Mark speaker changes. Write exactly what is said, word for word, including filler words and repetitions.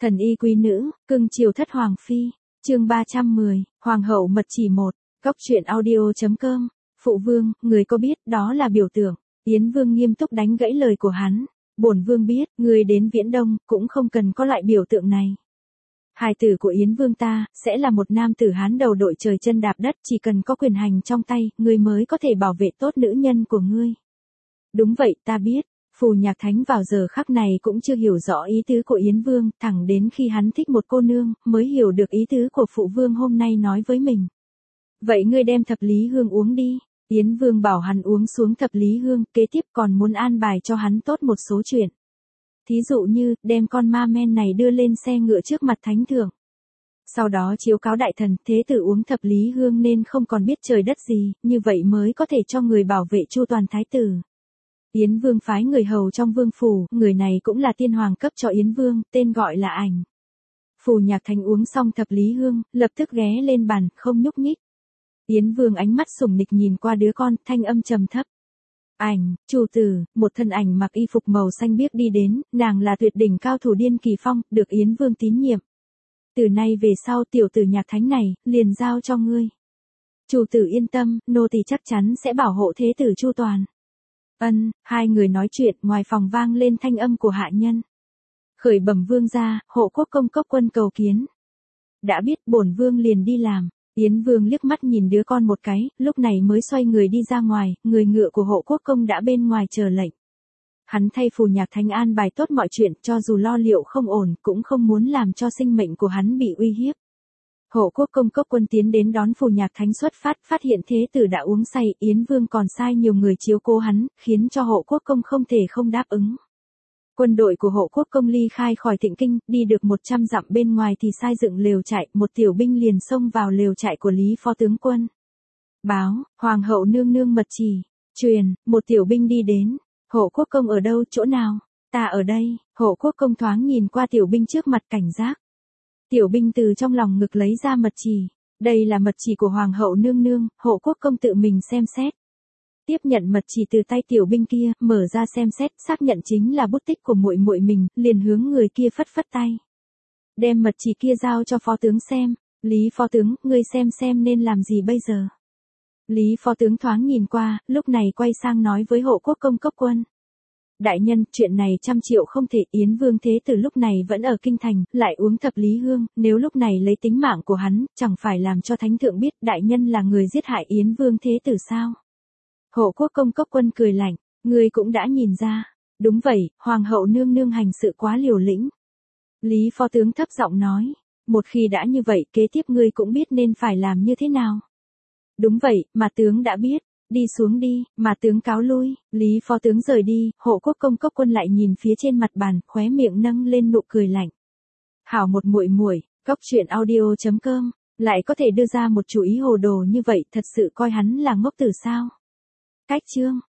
Speaker 1: Thần y quý nữ, cưng chiều thất hoàng phi. Chương ba trăm mười, Hoàng hậu mật chỉ một. Góc truyện audio chấm com. Phụ vương, người có biết đó là biểu tượng? Yến Vương nghiêm túc đánh gãy lời của hắn. Bổn vương biết, người đến Viễn Đông cũng không cần có loại biểu tượng này. Hài tử của Yến Vương ta sẽ là một nam tử Hán đầu đội trời chân đạp đất, chỉ cần có quyền hành trong tay, ngươi mới có thể bảo vệ tốt nữ nhân của ngươi. Đúng vậy, ta biết. Phù Nhạc Thánh vào giờ khắc này cũng chưa hiểu rõ ý tứ của Yến Vương, thẳng đến khi hắn thích một cô nương, mới hiểu được ý tứ của phụ vương hôm nay nói với mình. Vậy ngươi đem thập lý hương uống đi. Yến Vương bảo hắn uống xuống thập lý hương, kế tiếp còn muốn an bài cho hắn tốt một số chuyện. Thí dụ như, đem con ma men này đưa lên xe ngựa trước mặt thánh thượng. Sau đó chiếu cáo đại thần, thế tử uống thập lý hương nên không còn biết trời đất gì, như vậy mới có thể cho người bảo vệ chu toàn thái tử. Yến Vương phái người hầu trong vương phủ, người này cũng là tiên hoàng cấp cho Yến Vương, tên gọi là Ảnh. Phù Nhạc Thánh uống xong thập lý hương, lập tức ghé lên bàn, không nhúc nhích. Yến Vương ánh mắt sủng nịch nhìn qua đứa con, thanh âm trầm thấp. Ảnh, chủ tử, một thân ảnh mặc y phục màu xanh biếc đi đến, nàng là tuyệt đỉnh cao thủ Điên Kỳ Phong, được Yến Vương tín nhiệm. Từ nay về sau tiểu tử Nhạc Thánh này, liền giao cho ngươi. Chủ tử yên tâm, nô tỳ chắc chắn sẽ bảo hộ thế tử chu toàn. Ân, hai người nói chuyện, ngoài phòng vang lên thanh âm của hạ nhân. Khởi bẩm vương gia, hộ quốc công cốc quân cầu kiến. Đã biết, bổn vương liền đi làm. Yến Vương liếc mắt nhìn đứa con một cái, lúc này mới xoay người đi ra ngoài, người ngựa của hộ quốc công đã bên ngoài chờ lệnh. Hắn thay Phù Nhạc Thánh an bài tốt mọi chuyện, cho dù lo liệu không ổn, cũng không muốn làm cho sinh mệnh của hắn bị uy hiếp. Hộ quốc công cốc quân tiến đến đón Phù Nhạc Thánh xuất phát, phát hiện thế tử đã uống say, Yến Vương còn sai nhiều người chiếu cố hắn, khiến cho hộ quốc công không thể không đáp ứng. Quân đội của hộ quốc công ly khai khỏi Thịnh Kinh, đi được một trăm dặm bên ngoài thì sai dựng lều trại, một tiểu binh liền xông vào lều trại của Lý Phó tướng quân. Báo, Hoàng hậu nương nương mật chỉ, truyền, một tiểu binh đi đến. Hộ quốc công ở đâu, chỗ nào? Ta ở đây. Hộ quốc công thoáng nhìn qua tiểu binh trước mặt cảnh giác. Tiểu binh từ trong lòng ngực lấy ra mật chỉ. Đây là mật chỉ của Hoàng hậu nương nương, hộ quốc công tự mình xem xét. Tiếp nhận mật chỉ từ tay tiểu binh kia, mở ra xem xét, xác nhận chính là bút tích của muội muội mình, liền hướng người kia phất phất tay. Đem mật chỉ kia giao cho phó tướng xem. Lý phó tướng, ngươi xem xem nên làm gì bây giờ? Lý phó tướng thoáng nhìn qua, lúc này quay sang nói với hộ quốc công cốc quân. Đại nhân, chuyện này trăm triệu không thể. Yến Vương thế tử lúc này vẫn ở kinh thành, lại uống thập lý hương, nếu lúc này lấy tính mạng của hắn, chẳng phải làm cho thánh thượng biết đại nhân là người giết hại Yến Vương thế tử sao? Hộ quốc công cốc quân cười lạnh, ngươi cũng đã nhìn ra. Đúng vậy, hoàng hậu nương nương hành sự quá liều lĩnh. Lý phó tướng thấp giọng nói, một khi đã như vậy, kế tiếp ngươi cũng biết nên phải làm như thế nào. Đúng vậy, mà tướng đã biết. Đi xuống đi, mà tướng cáo lui. Lý phó tướng rời đi, hộ quốc công cốc quân lại nhìn phía trên mặt bàn, khóe miệng nâng lên nụ cười lạnh. Hảo một muội muội, góc truyện audio chấm com, lại có thể đưa ra một chủ ý hồ đồ như vậy, thật sự coi hắn là ngốc tử sao? Cách chương